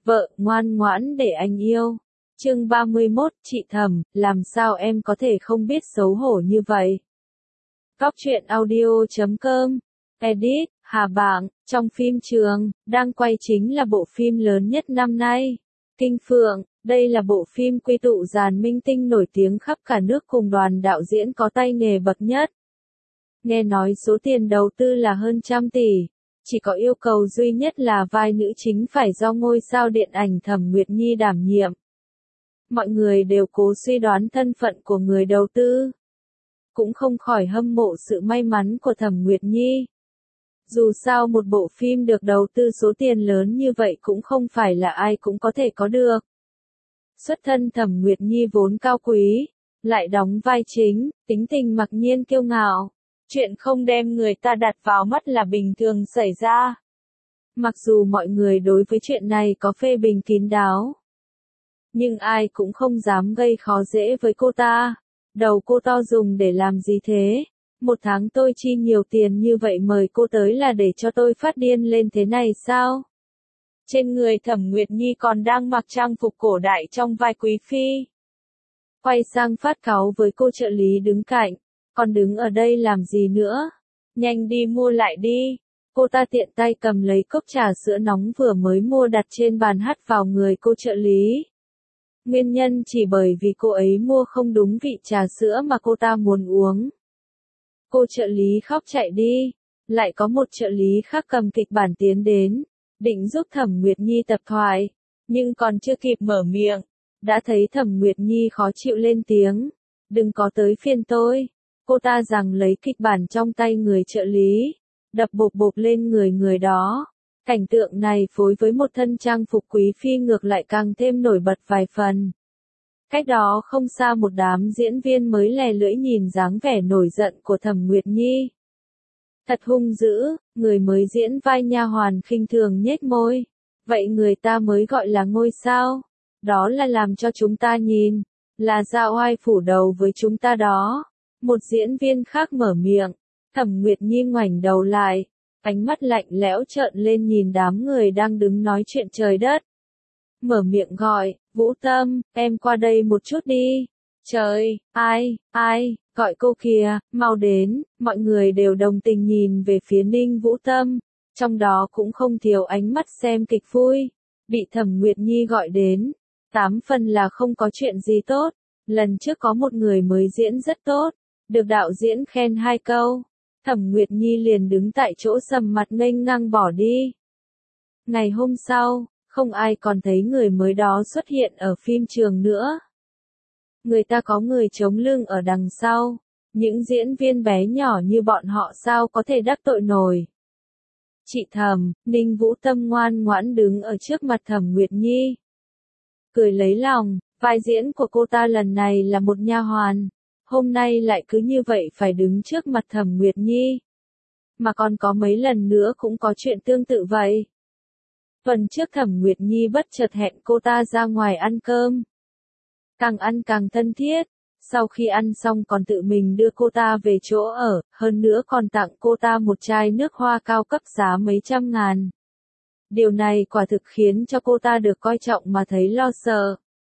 Vợ, ngoan ngoãn để anh yêu. Chương 31, chị Thầm, làm sao em có thể không biết xấu hổ như vậy? Góc truyện audio.com. Edit, Hà Bảng, trong phim trường, đang quay chính là bộ phim lớn nhất năm nay. Kinh Phượng, đây là bộ phim quy tụ dàn minh tinh nổi tiếng khắp cả nước cùng đoàn đạo diễn có tay nghề bậc nhất. Nghe nói số tiền đầu tư là hơn 100 tỷ. Chỉ có yêu cầu duy nhất là vai nữ chính phải do ngôi sao điện ảnh Thẩm Nguyệt Nhi đảm nhiệm. Mọi người đều cố suy đoán thân phận của người đầu tư. Cũng không khỏi hâm mộ sự may mắn của Thẩm Nguyệt Nhi. Dù sao một bộ phim được đầu tư số tiền lớn như vậy cũng không phải là ai cũng có thể có được. Xuất thân Thẩm Nguyệt Nhi vốn cao quý, lại đóng vai chính, tính tình mặc nhiên kiêu ngạo. Chuyện không đem người ta đặt vào mắt là bình thường xảy ra. Mặc dù mọi người đối với chuyện này có phê bình kín đáo, nhưng ai cũng không dám gây khó dễ với cô ta. Đầu cô to dùng để làm gì thế? Một tháng tôi chi nhiều tiền như vậy mời cô tới là để cho tôi phát điên lên thế này sao? Trên người Thẩm Nguyệt Nhi còn đang mặc trang phục cổ đại trong vai quý phi. Quay sang phát cáu với cô trợ lý đứng cạnh. Còn đứng ở đây làm gì nữa? Nhanh đi mua lại đi. Cô ta tiện tay cầm lấy cốc trà sữa nóng vừa mới mua đặt trên bàn hắt vào người cô trợ lý. Nguyên nhân chỉ bởi vì cô ấy mua không đúng vị trà sữa mà cô ta muốn uống. Cô trợ lý khóc chạy đi. Lại có một trợ lý khác cầm kịch bản tiến đến, định giúp Thẩm Nguyệt Nhi tập thoại. Nhưng còn chưa kịp mở miệng, đã thấy Thẩm Nguyệt Nhi khó chịu lên tiếng. Đừng có tới phiên tôi. Cô ta giằng lấy kịch bản trong tay người trợ lý, đập bộp bộp lên người đó. Cảnh tượng này phối với một thân trang phục quý phi ngược lại càng thêm nổi bật vài phần. Cách đó không xa một đám diễn viên mới lè lưỡi nhìn dáng vẻ nổi giận của Thẩm Nguyệt Nhi. Thật hung dữ, người mới diễn vai nha hoàn khinh thường nhếch môi. Vậy người ta mới gọi là ngôi sao. Đó là làm cho chúng ta nhìn, là ra oai phủ đầu với chúng ta đó. Một diễn viên khác mở miệng, Thẩm Nguyệt Nhi ngoảnh đầu lại, ánh mắt lạnh lẽo trợn lên nhìn đám người đang đứng nói chuyện trời đất. Mở miệng gọi, Vũ Tâm, em qua đây một chút đi. Trời, ai, gọi cô kìa, mau đến. Mọi người đều đồng tình nhìn về phía Ninh Vũ Tâm, trong đó cũng không thiếu ánh mắt xem kịch vui. Bị Thẩm Nguyệt Nhi gọi đến, 8 phần là không có chuyện gì tốt. Lần trước có một người mới diễn rất tốt, được đạo diễn khen 2 câu, Thẩm Nguyệt Nhi liền đứng tại chỗ sầm mặt nghênh ngang bỏ đi. Ngày hôm sau, không ai còn thấy người mới đó xuất hiện ở phim trường nữa. Người ta có người chống lưng ở đằng sau, những diễn viên bé nhỏ như bọn họ sao có thể đắc tội nổi. Chị Thẩm, Ninh Vũ Tâm ngoan ngoãn đứng ở trước mặt Thẩm Nguyệt Nhi. Cười lấy lòng, vai diễn của cô ta lần này là một nha hoàn. Hôm nay lại cứ như vậy phải đứng trước mặt Thẩm Nguyệt Nhi. Mà còn có mấy lần nữa cũng có chuyện tương tự vậy. Tuần trước Thẩm Nguyệt Nhi bất chợt hẹn cô ta ra ngoài ăn cơm. Càng ăn càng thân thiết, sau khi ăn xong còn tự mình đưa cô ta về chỗ ở, hơn nữa còn tặng cô ta một chai nước hoa cao cấp giá mấy trăm ngàn. Điều này quả thực khiến cho cô ta được coi trọng mà thấy lo sợ.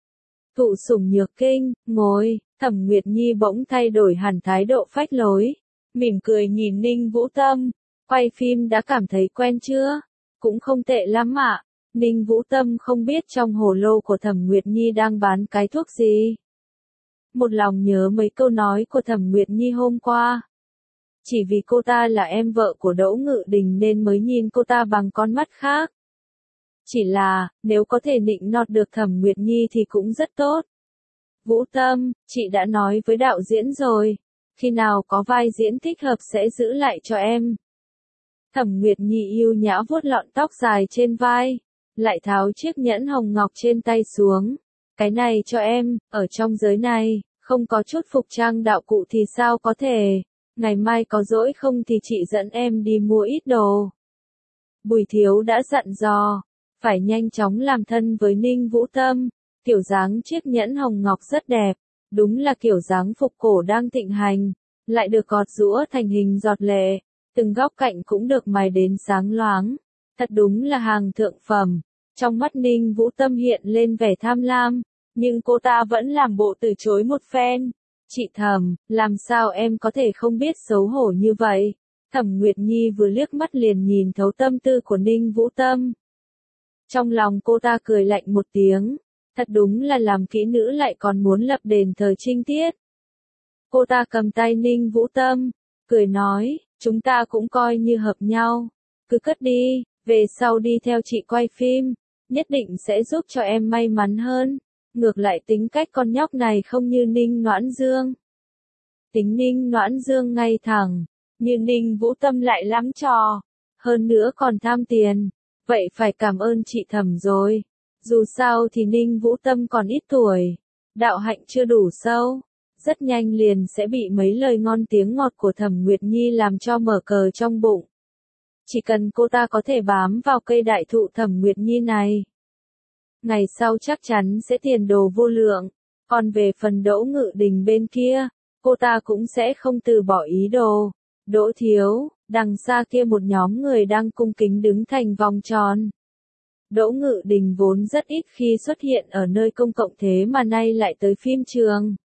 Thụ sủng nhược kinh, ngồi, Thẩm Nguyệt Nhi bỗng thay đổi hẳn thái độ phách lối, mỉm cười nhìn Ninh Vũ Tâm, quay phim đã cảm thấy quen chưa? Cũng không tệ lắm ạ. Ninh Vũ Tâm không biết trong hồ lô của Thẩm Nguyệt Nhi đang bán cái thuốc gì. Một lòng nhớ mấy câu nói của Thẩm Nguyệt Nhi hôm qua. Chỉ vì cô ta là em vợ của Đỗ Ngự Đình nên mới nhìn cô ta bằng con mắt khác. Chỉ là, nếu có thể nịnh nọt được Thẩm Nguyệt Nhi thì cũng rất tốt. Vũ Tâm, chị đã nói với đạo diễn rồi, khi nào có vai diễn thích hợp sẽ giữ lại cho em. Thẩm Nguyệt Nhi yêu nhã vuốt lọn tóc dài trên vai, lại tháo chiếc nhẫn hồng ngọc trên tay xuống. Cái này cho em, ở trong giới này, không có chút phục trang đạo cụ thì sao có thể, ngày mai có rỗi không thì chị dẫn em đi mua ít đồ. Bùi Thiếu đã dặn dò, phải nhanh chóng làm thân với Ninh Vũ Tâm. Kiểu dáng chiếc nhẫn hồng ngọc rất đẹp, đúng là kiểu dáng phục cổ đang thịnh hành, lại được gọt giũa thành hình giọt lệ, từng góc cạnh cũng được mài đến sáng loáng, thật đúng là hàng thượng phẩm. Trong mắt Ninh Vũ Tâm hiện lên vẻ tham lam, nhưng cô ta vẫn làm bộ từ chối một phen. Chị Thẩm, làm sao em có thể không biết xấu hổ như vậy? Thẩm Nguyệt Nhi vừa liếc mắt liền nhìn thấu tâm tư của Ninh Vũ Tâm. Trong lòng cô ta cười lạnh một tiếng, thật đúng là làm kỹ nữ lại còn muốn lập đền thờ trinh tiết. Cô ta cầm tay Ninh Vũ Tâm, cười nói, chúng ta cũng coi như hợp nhau, cứ cất đi, về sau đi theo chị quay phim, nhất định sẽ giúp cho em may mắn hơn. Ngược lại tính cách con nhóc này không như Ninh Noãn Dương. Tính Ninh Noãn Dương ngay thẳng, như Ninh Vũ Tâm lại lắm trò, hơn nữa còn tham tiền, vậy phải cảm ơn chị Thẩm rồi. Dù sao thì Ninh Vũ Tâm còn ít tuổi, đạo hạnh chưa đủ sâu, rất nhanh liền sẽ bị mấy lời ngon tiếng ngọt của Thẩm Nguyệt Nhi làm cho mở cờ trong bụng. Chỉ cần cô ta có thể bám vào cây đại thụ Thẩm Nguyệt Nhi này, ngày sau chắc chắn sẽ tiền đồ vô lượng. Còn về phần Đỗ Ngự Đình bên kia, cô ta cũng sẽ không từ bỏ ý đồ. Đỗ thiếu, đằng xa kia một nhóm người đang cung kính đứng thành vòng tròn. Đỗ Ngự Đình vốn rất ít khi xuất hiện ở nơi công cộng thế mà nay lại tới phim trường.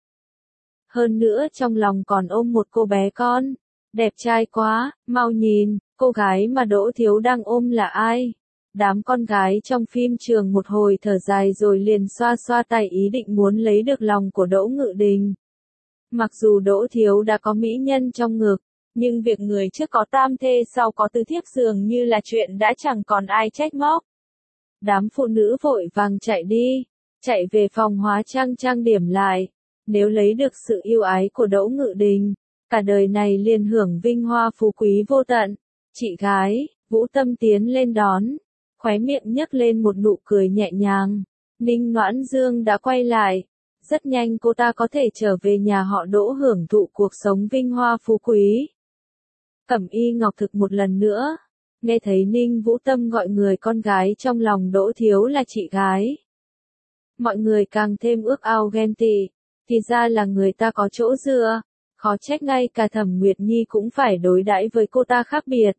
Hơn nữa trong lòng còn ôm một cô bé con. Đẹp trai quá, mau nhìn, cô gái mà Đỗ thiếu đang ôm là ai? Đám con gái trong phim trường một hồi thở dài rồi liền xoa xoa tay ý định muốn lấy được lòng của Đỗ Ngự Đình. Mặc dù Đỗ thiếu đã có mỹ nhân trong ngực, nhưng việc người trước có tam thê sau có tứ thiếp dường như là chuyện đã chẳng còn ai trách móc. Đám phụ nữ vội vàng chạy đi, chạy về phòng hóa trang trang điểm lại. Nếu lấy được sự yêu ái của Đỗ Ngự Đình, cả đời này liền hưởng vinh hoa phú quý vô tận. Chị gái, Vũ Tâm tiến lên đón, khóe miệng nhếch lên một nụ cười nhẹ nhàng. Ninh Noãn Dương đã quay lại, rất nhanh cô ta có thể trở về nhà họ Đỗ hưởng thụ cuộc sống vinh hoa phú quý. Cẩm Y Ngọc Thực một lần nữa, nghe thấy Ninh Vũ Tâm gọi người con gái trong lòng Đỗ thiếu là chị gái. Mọi người càng thêm ước ao ghen tị, thì ra là người ta có chỗ dựa, khó trách ngay cả Thẩm Nguyệt Nhi cũng phải đối đãi với cô ta khác biệt.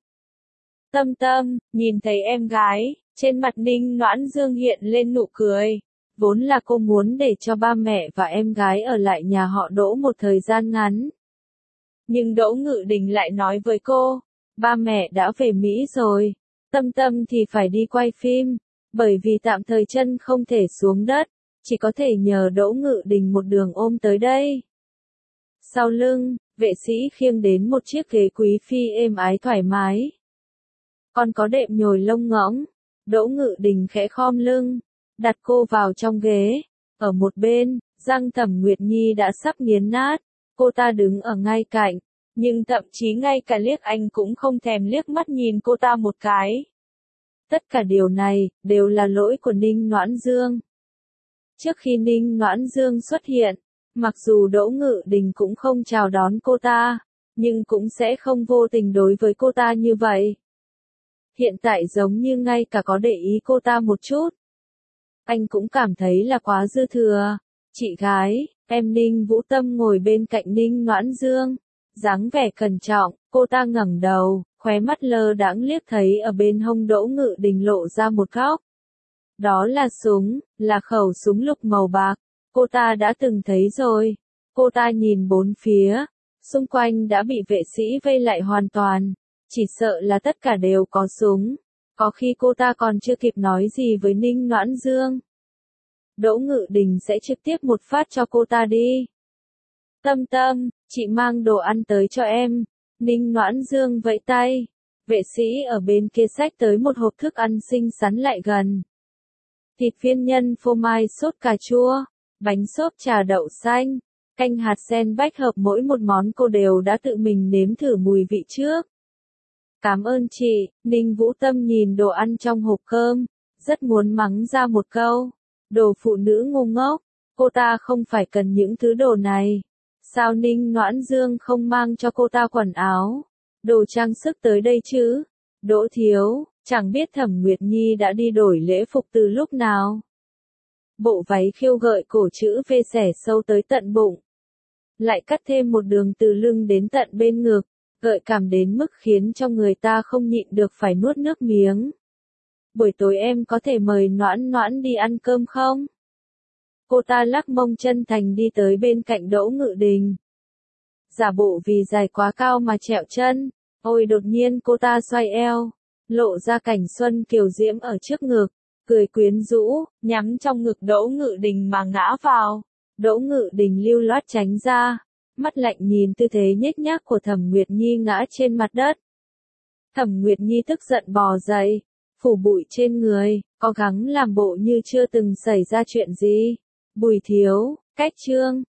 Tâm Tâm, nhìn thấy em gái, trên mặt Ninh Noãn Dương hiện lên nụ cười. Vốn là cô muốn để cho ba mẹ và em gái ở lại nhà họ Đỗ một thời gian ngắn. Nhưng Đỗ Ngự Đình lại nói với cô, ba mẹ đã về Mỹ rồi, Tâm Tâm thì phải đi quay phim, bởi vì tạm thời chân không thể xuống đất, chỉ có thể nhờ Đỗ Ngự Đình một đường ôm tới đây. Sau lưng, vệ sĩ khiêng đến một chiếc ghế quý phi êm ái thoải mái. Còn có đệm nhồi lông ngỗng, Đỗ Ngự Đình khẽ khom lưng, đặt cô vào trong ghế. Ở một bên, răng Thẩm Nguyệt Nhi đã sắp nghiến nát, cô ta đứng ở ngay cạnh, nhưng thậm chí ngay cả liếc anh cũng không thèm liếc mắt nhìn cô ta một cái. Tất cả điều này, đều là lỗi của Ninh Noãn Dương. Trước khi Ninh Noãn Dương xuất hiện, mặc dù Đỗ Ngự Đình cũng không chào đón cô ta, nhưng cũng sẽ không vô tình đối với cô ta như vậy. Hiện tại giống như ngay cả có để ý cô ta một chút. Anh cũng cảm thấy là quá dư thừa. Chị gái, em Ninh Vũ Tâm ngồi bên cạnh Ninh Noãn Dương, dáng vẻ cẩn trọng, cô ta ngẩng đầu, khóe mắt lơ đãng liếc thấy ở bên hông Đỗ Ngự Đình lộ ra một góc. Đó là súng, là khẩu súng lục màu bạc, cô ta đã từng thấy rồi. Cô ta nhìn bốn phía, xung quanh đã bị vệ sĩ vây lại hoàn toàn, chỉ sợ là tất cả đều có súng. Có khi cô ta còn chưa kịp nói gì với Ninh Noãn Dương, Đỗ Ngự Đình sẽ trực tiếp một phát cho cô ta đi. Tâm Tâm, chị mang đồ ăn tới cho em. Ninh Noãn Dương vẫy tay, vệ sĩ ở bên kia xách tới một hộp thức ăn xinh xắn lại gần. Thịt phiên nhân phô mai sốt cà chua, bánh xốp trà đậu xanh, canh hạt sen bách hợp, mỗi một món cô đều đã tự mình nếm thử mùi vị trước. Cảm ơn chị. Ninh Vũ Tâm nhìn đồ ăn trong hộp cơm, rất muốn mắng ra một câu. Đồ phụ nữ ngu ngốc, cô ta không phải cần những thứ đồ này. Sao Ninh Noãn Dương không mang cho cô ta quần áo, đồ trang sức tới đây chứ? Đỗ thiếu, chẳng biết Thẩm Nguyệt Nhi đã đi đổi lễ phục từ lúc nào. Bộ váy khiêu gợi cổ chữ V xẻ sâu tới tận bụng, lại cắt thêm một đường từ lưng đến tận bên ngực, gợi cảm đến mức khiến cho người ta không nhịn được phải nuốt nước miếng. buổi tối em có thể mời Noãn Noãn đi ăn cơm không? Cô ta lắc mông chân thành đi tới bên cạnh Đỗ Ngự Đình. Giả bộ vì dài quá cao mà trẹo chân. Ôi đột nhiên cô ta xoay eo, lộ ra cảnh xuân kiều diễm ở trước ngực, cười quyến rũ, nhắm trong ngực Đỗ Ngự Đình mà ngã vào. Đỗ Ngự Đình lưu loát tránh ra, mắt lạnh nhìn tư thế nhếch nhác của Thẩm Nguyệt Nhi ngã trên mặt đất. Thẩm Nguyệt Nhi tức giận bò dậy, phủ bụi trên người, cố gắng làm bộ như chưa từng xảy ra chuyện gì. Bùi thiếu, cách chương.